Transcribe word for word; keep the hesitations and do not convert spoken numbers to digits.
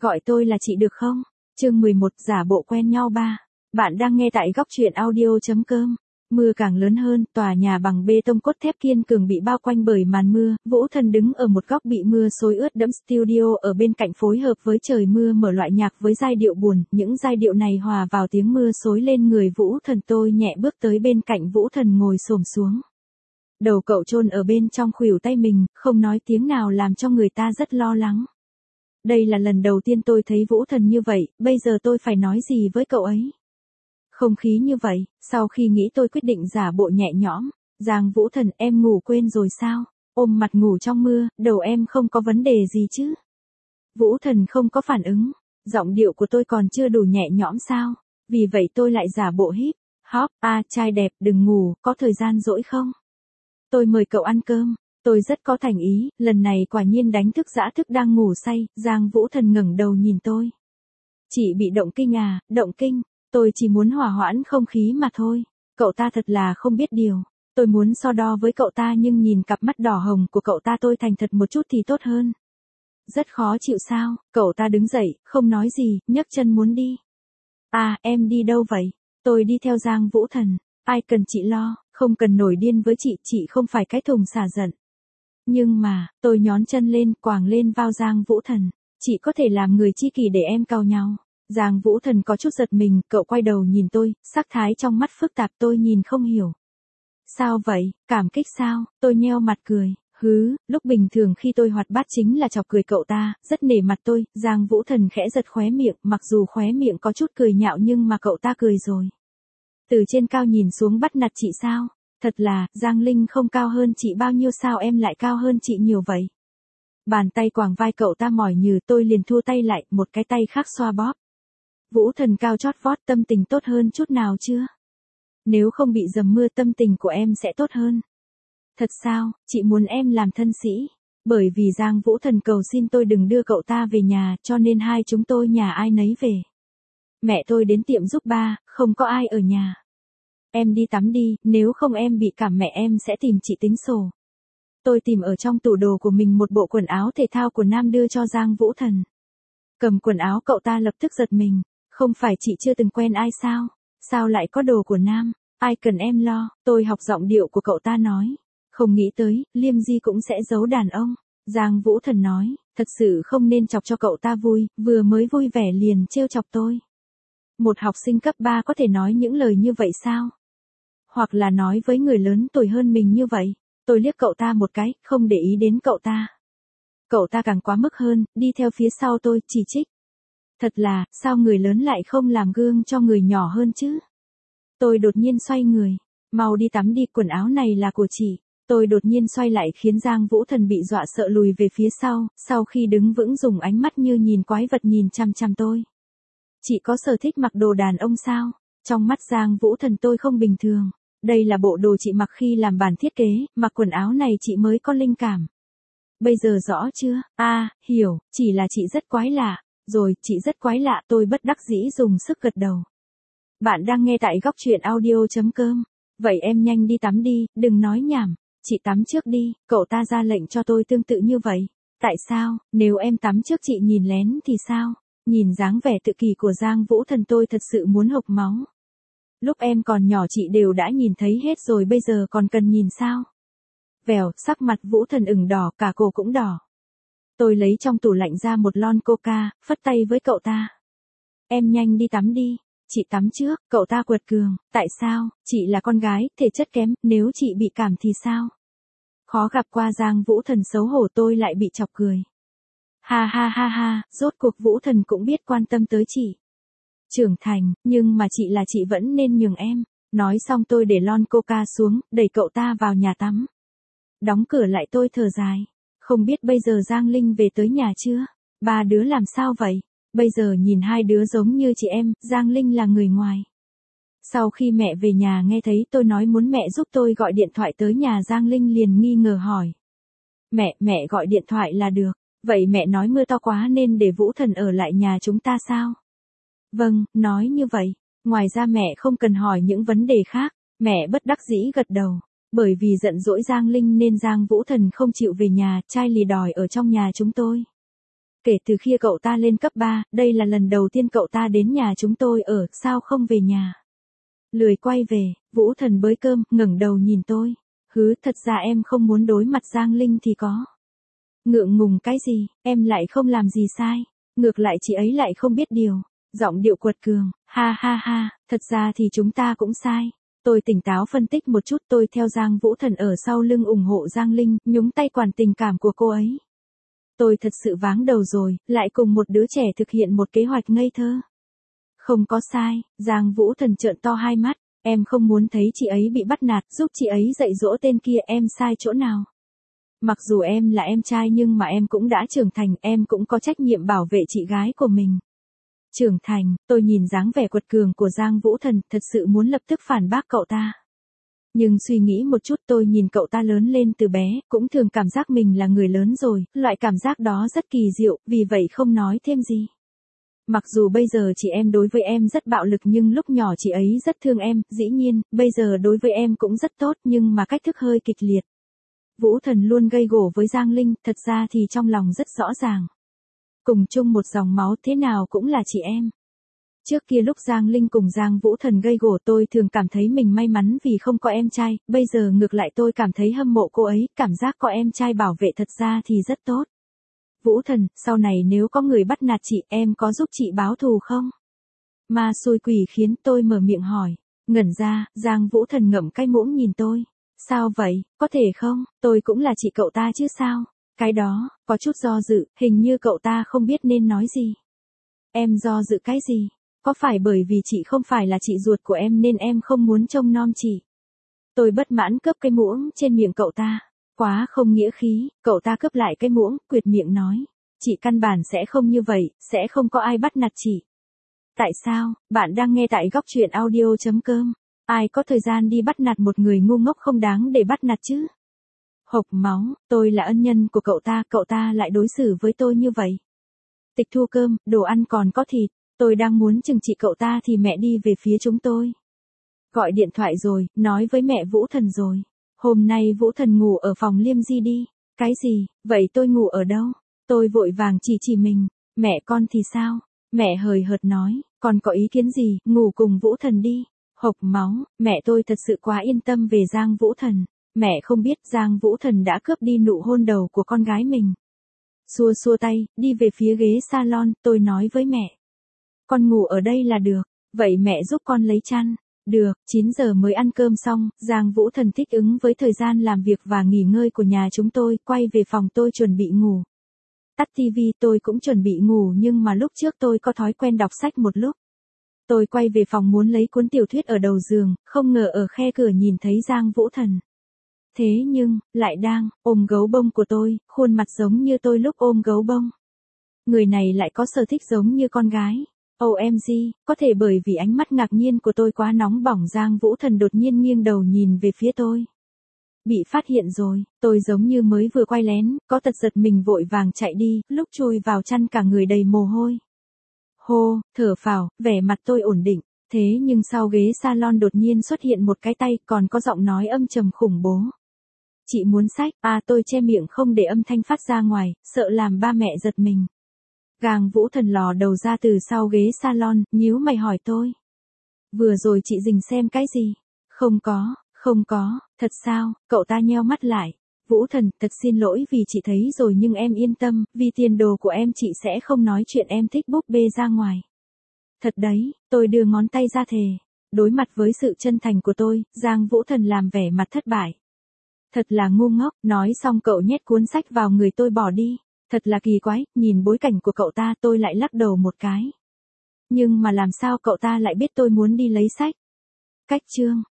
Gọi tôi là chị được không? Chương mười một giả bộ quen nhau ba. Bạn đang nghe tại góc truyện audio.com. Mưa càng lớn hơn, tòa nhà bằng bê tông cốt thép kiên cường bị bao quanh bởi màn mưa, Vũ Thần đứng ở một góc bị mưa xối ướt đẫm studio ở bên cạnh phối hợp với trời mưa mở loại nhạc với giai điệu buồn, những giai điệu này hòa vào tiếng mưa xối lên người Vũ Thần. Tôi nhẹ bước tới bên cạnh Vũ Thần ngồi xổm xuống. Đầu cậu chôn ở bên trong khuỷu tay mình, không nói tiếng nào làm cho người ta rất lo lắng. Đây là lần đầu tiên tôi thấy Vũ Thần như vậy, bây giờ tôi phải nói gì với cậu ấy? Không khí như vậy, sau khi nghĩ tôi quyết định giả bộ nhẹ nhõm. Giang Vũ Thần, em ngủ quên rồi sao? Ôm mặt ngủ trong mưa, đầu em không có vấn đề gì chứ? Vũ Thần không có phản ứng, giọng điệu của tôi còn chưa đủ nhẹ nhõm sao? Vì vậy tôi lại giả bộ híp hop, a trai đẹp đừng ngủ, có thời gian rỗi không? Tôi mời cậu ăn cơm. Tôi rất có thành ý, lần này quả nhiên đánh thức dã thức đang ngủ say. Giang Vũ Thần ngẩng đầu nhìn tôi. Chị bị động kinh à? Động kinh? Tôi chỉ muốn hòa hoãn không khí mà thôi. Cậu ta thật là không biết điều. Tôi muốn so đo với cậu ta nhưng nhìn cặp mắt đỏ hồng của cậu ta tôi thành thật một chút thì tốt hơn. Rất khó chịu sao? Cậu ta đứng dậy, không nói gì, nhấc chân muốn đi. À, em đi đâu vậy? Tôi đi theo Giang Vũ Thần. Ai cần chị lo, không cần nổi điên với chị, chị không phải cái thùng xả giận. Nhưng mà, tôi nhón chân lên, quàng lên vào Giang Vũ Thần. Chị có thể làm người chi kỷ để em cào nhau. Giang Vũ Thần có chút giật mình, cậu quay đầu nhìn tôi, sắc thái trong mắt phức tạp tôi nhìn không hiểu. Sao vậy, cảm kích sao? Tôi nheo mặt cười. Hứ, lúc bình thường khi tôi hoạt bát chính là chọc cười cậu ta, rất nể mặt tôi. Giang Vũ Thần khẽ giật khóe miệng, mặc dù khóe miệng có chút cười nhạo nhưng mà cậu ta cười rồi. Từ trên cao nhìn xuống bắt nạt chị sao? Thật là, Giang Linh không cao hơn chị bao nhiêu sao em lại cao hơn chị nhiều vậy? Bàn tay quàng vai cậu ta mỏi nhừ tôi liền thua tay lại, một cái tay khác xoa bóp. Vũ Thần cao chót vót tâm tình tốt hơn chút nào chưa? Nếu không bị dầm mưa tâm tình của em sẽ tốt hơn. Thật sao, chị muốn em làm thân sĩ? Bởi vì Giang Vũ Thần cầu xin tôi đừng đưa cậu ta về nhà cho nên hai chúng tôi nhà ai nấy về. Mẹ tôi đến tiệm giúp ba, không có ai ở nhà. Em đi tắm đi, nếu không em bị cảm mẹ em sẽ tìm chị tính sổ. Tôi tìm ở trong tủ đồ của mình một bộ quần áo thể thao của nam đưa cho Giang Vũ Thần. Cầm quần áo cậu ta lập tức giật mình. Không phải chị chưa từng quen ai sao? Sao lại có đồ của nam? Ai cần em lo? Tôi học giọng điệu của cậu ta nói. Không nghĩ tới, Liêm Di cũng sẽ giấu đàn ông. Giang Vũ Thần nói, thật sự không nên chọc cho cậu ta vui, vừa mới vui vẻ liền trêu chọc tôi. Một học sinh cấp ba có thể nói những lời như vậy sao? Hoặc là nói với người lớn tuổi hơn mình như vậy. Tôi liếc cậu ta một cái, không để ý đến cậu ta. Cậu ta càng quá mức hơn, đi theo phía sau tôi, chỉ trích. Thật là, sao người lớn lại không làm gương cho người nhỏ hơn chứ? Tôi đột nhiên xoay người. Mau đi tắm đi, quần áo này là của chị. Tôi đột nhiên xoay lại khiến Giang Vũ Thần bị dọa sợ lùi về phía sau, sau khi đứng vững dùng ánh mắt như nhìn quái vật nhìn chằm chằm tôi. Chị có sở thích mặc đồ đàn ông sao? Trong mắt Giang Vũ Thần tôi không bình thường. Đây là bộ đồ chị mặc khi làm bản thiết kế, mặc quần áo này chị mới có linh cảm. Bây giờ rõ chưa? A, à, hiểu, chỉ là chị rất quái lạ. Rồi, chị rất quái lạ, tôi bất đắc dĩ dùng sức gật đầu. Bạn đang nghe tại góc truyện audio.com. Vậy em nhanh đi tắm đi, đừng nói nhảm. Chị tắm trước đi, cậu ta ra lệnh cho tôi tương tự như vậy. Tại sao, nếu em tắm trước chị nhìn lén thì sao? Nhìn dáng vẻ tự kỷ của Giang Vũ Thần tôi thật sự muốn hộc máu. Lúc em còn nhỏ chị đều đã nhìn thấy hết rồi bây giờ còn cần nhìn sao? Vèo, sắc mặt Vũ Thần ửng đỏ, cả cổ cũng đỏ. Tôi lấy trong tủ lạnh ra một lon coca, phất tay với cậu ta. Em nhanh đi tắm đi. Chị tắm trước, cậu ta quật cường. Tại sao, chị là con gái, thể chất kém, nếu chị bị cảm thì sao? Khó gặp qua Giang Vũ Thần xấu hổ tôi lại bị chọc cười. Ha ha ha ha, rốt cuộc Vũ Thần cũng biết quan tâm tới chị. Trưởng thành, nhưng mà chị là chị vẫn nên nhường em. Nói xong tôi để lon coca xuống, đẩy cậu ta vào nhà tắm. Đóng cửa lại tôi thở dài. Không biết bây giờ Giang Linh về tới nhà chưa? Ba đứa làm sao vậy? Bây giờ nhìn hai đứa giống như chị em, Giang Linh là người ngoài. Sau khi mẹ về nhà nghe thấy tôi nói muốn mẹ giúp tôi gọi điện thoại tới nhà Giang Linh liền nghi ngờ hỏi. Mẹ, mẹ gọi điện thoại là được. Vậy mẹ nói mưa to quá nên để Vũ Thần ở lại nhà chúng ta sao? Vâng, nói như vậy. Ngoài ra mẹ không cần hỏi những vấn đề khác. Mẹ bất đắc dĩ gật đầu. Bởi vì giận dỗi Giang Linh nên Giang Vũ Thần không chịu về nhà, trai lì đòi ở trong nhà chúng tôi. Kể từ khi cậu ta lên cấp ba, đây là lần đầu tiên cậu ta đến nhà chúng tôi ở, sao không về nhà? Lười quay về, Vũ Thần bới cơm, ngẩng đầu nhìn tôi. Hứ, thật ra em không muốn đối mặt Giang Linh thì có. Ngượng ngùng cái gì, em lại không làm gì sai. Ngược lại chị ấy lại không biết điều. Giọng điệu quật cường, ha ha ha, thật ra thì chúng ta cũng sai. Tôi tỉnh táo phân tích một chút, tôi theo Giang Vũ Thần ở sau lưng ủng hộ Giang Linh, nhúng tay quản tình cảm của cô ấy. Tôi thật sự váng đầu rồi, lại cùng một đứa trẻ thực hiện một kế hoạch ngây thơ. Không có sai, Giang Vũ Thần trợn to hai mắt, em không muốn thấy chị ấy bị bắt nạt, giúp chị ấy dạy dỗ tên kia, em sai chỗ nào? Mặc dù em là em trai nhưng mà em cũng đã trưởng thành, em cũng có trách nhiệm bảo vệ chị gái của mình. Trưởng thành, tôi nhìn dáng vẻ quật cường của Giang Vũ Thần, thật sự muốn lập tức phản bác cậu ta. Nhưng suy nghĩ một chút, tôi nhìn cậu ta lớn lên từ bé, cũng thường cảm giác mình là người lớn rồi, loại cảm giác đó rất kỳ diệu, vì vậy không nói thêm gì. Mặc dù bây giờ chị em đối với em rất bạo lực nhưng lúc nhỏ chị ấy rất thương em, dĩ nhiên, bây giờ đối với em cũng rất tốt nhưng mà cách thức hơi kịch liệt. Vũ Thần luôn gây gổ với Giang Linh, thật ra thì trong lòng rất rõ ràng. Cùng chung một dòng máu thế nào cũng là chị em. Trước kia lúc Giang Linh cùng Giang Vũ Thần gây gổ tôi thường cảm thấy mình may mắn vì không có em trai, bây giờ ngược lại tôi cảm thấy hâm mộ cô ấy, cảm giác có em trai bảo vệ thật ra thì rất tốt. Vũ Thần, sau này nếu có người bắt nạt chị, em có giúp chị báo thù không? Ma xui quỷ khiến tôi mở miệng hỏi. Ngẩn ra, Giang Vũ Thần ngậm cái muỗng nhìn tôi. Sao vậy, có thể không, tôi cũng là chị cậu ta chứ sao? Cái đó, có chút do dự, hình như cậu ta không biết nên nói gì. Em do dự cái gì? Có phải bởi vì chị không phải là chị ruột của em nên em không muốn trông nom chị? Tôi bất mãn cướp cái muỗng trên miệng cậu ta. Quá không nghĩa khí, cậu ta cướp lại cái muỗng, quệt miệng nói. Chị căn bản sẽ không như vậy, sẽ không có ai bắt nạt chị. Tại sao, bạn đang nghe tại góc truyện audio chấm com. Ai có thời gian đi bắt nạt một người ngu ngốc không đáng để bắt nạt chứ? Hộc máu, tôi là ân nhân của cậu ta, cậu ta lại đối xử với tôi như vậy. Tịch thu cơm, đồ ăn còn có thịt, tôi đang muốn chừng trị cậu ta thì mẹ đi về phía chúng tôi. Gọi điện thoại rồi, nói với mẹ Vũ Thần rồi. Hôm nay Vũ Thần ngủ ở phòng Liêm Di đi. Cái gì, vậy tôi ngủ ở đâu? Tôi vội vàng chỉ chỉ mình, mẹ con thì sao? Mẹ hời hợt nói, con có ý kiến gì, ngủ cùng Vũ Thần đi. Hộc máu, mẹ tôi thật sự quá yên tâm về Giang Vũ Thần. Mẹ không biết Giang Vũ Thần đã cướp đi nụ hôn đầu của con gái mình. Xua xua tay, đi về phía ghế salon, tôi nói với mẹ. Con ngủ ở đây là được, vậy mẹ giúp con lấy chăn. Được, chín giờ mới ăn cơm xong, Giang Vũ Thần thích ứng với thời gian làm việc và nghỉ ngơi của nhà chúng tôi, quay về phòng tôi chuẩn bị ngủ. Tắt tivi tôi cũng chuẩn bị ngủ nhưng mà lúc trước tôi có thói quen đọc sách một lúc. Tôi quay về phòng muốn lấy cuốn tiểu thuyết ở đầu giường, không ngờ ở khe cửa nhìn thấy Giang Vũ Thần. Thế nhưng, lại đang ôm gấu bông của tôi, khuôn mặt giống như tôi lúc ôm gấu bông. Người này lại có sở thích giống như con gái. O M G, có thể bởi vì ánh mắt ngạc nhiên của tôi quá nóng bỏng Giang Vũ Thần đột nhiên nghiêng đầu nhìn về phía tôi. Bị phát hiện rồi, tôi giống như mới vừa quay lén, có tật giật mình vội vàng chạy đi, lúc chui vào chăn cả người đầy mồ hôi. Hô, thở phào, vẻ mặt tôi ổn định, thế nhưng sau ghế salon đột nhiên xuất hiện một cái tay còn có giọng nói âm trầm khủng bố. Chị muốn sách, à tôi che miệng không để âm thanh phát ra ngoài, sợ làm ba mẹ giật mình. Giang Vũ Thần lò đầu ra từ sau ghế salon, nhíu mày hỏi tôi. Vừa rồi chị dình xem cái gì? Không có, không có, thật sao, cậu ta nheo mắt lại. Vũ Thần, thật xin lỗi vì chị thấy rồi nhưng em yên tâm, vì tiền đồ của em chị sẽ không nói chuyện em thích búp bê ra ngoài. Thật đấy, tôi đưa ngón tay ra thề. Đối mặt với sự chân thành của tôi, Giang Vũ Thần làm vẻ mặt thất bại. Thật là ngu ngốc, nói xong cậu nhét cuốn sách vào người tôi bỏ đi. Thật là kỳ quái, nhìn bối cảnh của cậu ta tôi lại lắc đầu một cái. Nhưng mà làm sao cậu ta lại biết tôi muốn đi lấy sách? Cách chương,